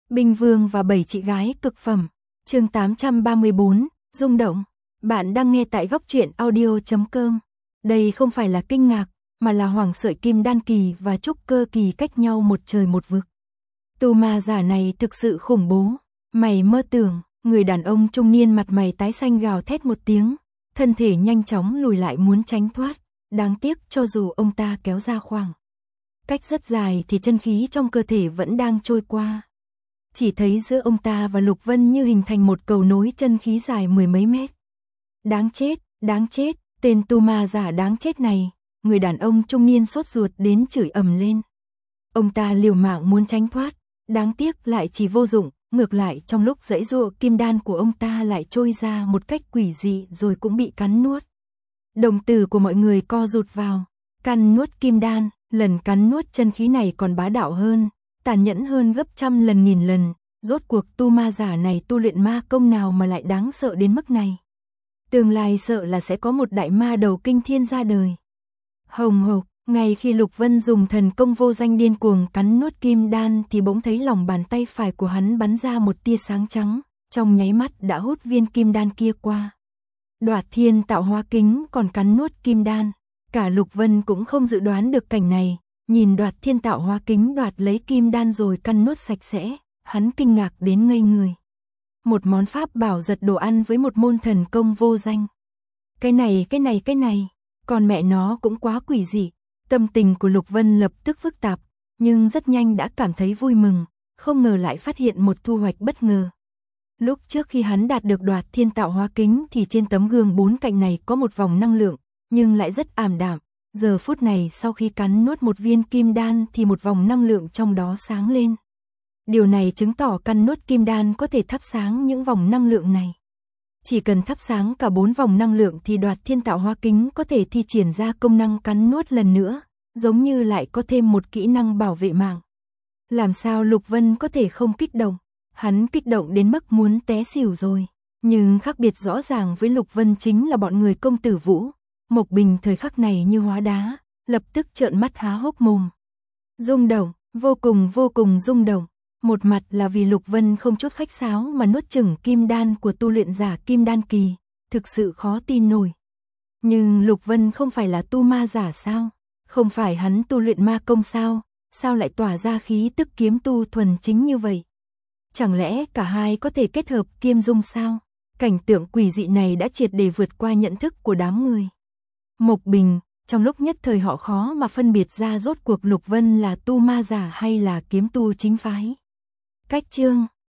Binh Vương và 7 chị gái cực phẩm. Chương 834, rung động. Bạn đang nghe tại góc truyện audio.com. Đây không phải là kinh ngạc, mà là Hoàng Sợi Kim Đan kỳ và Trúc Cơ kỳ cách nhau một trời một vực. Tu ma giả này thực sự khủng bố. Mày mơ tưởng, người đàn ông trung niên mặt mày tái xanh gào thét một tiếng, thân thể nhanh chóng lùi lại muốn tránh thoát. Đáng tiếc cho dù ông ta kéo ra khoảng cách rất dài thì chân khí trong cơ thể vẫn đang trôi qua. Chỉ thấy giữa ông ta và Lục Vân như hình thành một cầu nối chân khí dài mười mấy mét. Đáng chết, tên tu ma giả đáng chết này, người đàn ông trung niên sốt ruột đến chửi ầm lên. Ông ta liều mạng muốn tránh thoát, đáng tiếc lại chỉ vô dụng, ngược lại trong lúc giãy giụa kim đan của ông ta lại trôi ra một cách quỷ dị rồi cũng bị cắn nuốt. Đồng tử của mọi người co rụt vào, cắn nuốt kim đan, lần cắn nuốt chân khí này còn bá đạo hơn, tàn nhẫn hơn gấp trăm lần nghìn lần, rốt cuộc tu ma giả này tu luyện ma công nào mà lại đáng sợ đến mức này. Tương lai sợ là sẽ có một đại ma đầu kinh thiên ra đời. Hồng hộc, ngay khi Lục Vân dùng thần công vô danh điên cuồng cắn nuốt kim đan thì bỗng thấy lòng bàn tay phải của hắn bắn ra một tia sáng trắng, trong nháy mắt đã hút viên kim đan kia qua. Đoạt Thiên Tạo Hóa Kính còn cắn nuốt kim đan, cả Lục Vân cũng không dự đoán được cảnh này, nhìn Đoạt Thiên Tạo Hóa Kính đoạt lấy kim đan rồi cắn nuốt sạch sẽ, hắn kinh ngạc đến ngây người. Một món pháp bảo giật đồ ăn với một môn thần công vô danh. Cái này, còn mẹ nó cũng quá quỷ dị. Tâm tình của Lục Vân lập tức phức tạp, nhưng rất nhanh đã cảm thấy vui mừng, không ngờ lại phát hiện một thu hoạch bất ngờ. Lúc trước khi hắn đạt được Đoạt Thiên Tạo Hóa Kính thì trên tấm gương bốn cạnh này có một vòng năng lượng, nhưng lại rất ảm đạm. Giờ phút này sau khi cắn nuốt một viên kim đan thì một vòng năng lượng trong đó sáng lên. Điều này chứng tỏ cắn nuốt kim đan có thể thắp sáng những vòng năng lượng này. Chỉ cần thắp sáng cả 4 vòng năng lượng thì Đoạt Thiên Tạo Hóa Kính có thể thi triển ra công năng cắn nuốt lần nữa, giống như lại có thêm một kỹ năng bảo vệ mạng. Làm sao Lục Vân có thể không kích động? Hắn kích động đến mức muốn té xỉu rồi. Nhưng khác biệt rõ ràng với Lục Vân chính là bọn người công tử Vũ. Mộc Bình thời khắc này như hóa đá, lập tức trợn mắt há hốc mồm. Rung động, vô cùng rung động. Một mặt là vì Lục Vân không chút khách sáo mà nuốt chửng kim đan của tu luyện giả kim đan kỳ, thực sự khó tin nổi. Nhưng Lục Vân không phải là tu ma giả sao? Không phải hắn tu luyện ma công sao? Sao lại tỏa ra khí tức kiếm tu thuần chính như vậy? Chẳng lẽ cả hai có thể kết hợp kiêm dung sao? Cảnh tượng quỷ dị này đã triệt để vượt qua nhận thức của đám người. Mộc Bình, trong lúc nhất thời họ khó mà phân biệt ra rốt cuộc Lục Vân là tu ma giả hay là kiếm tu chính phái. Cách chương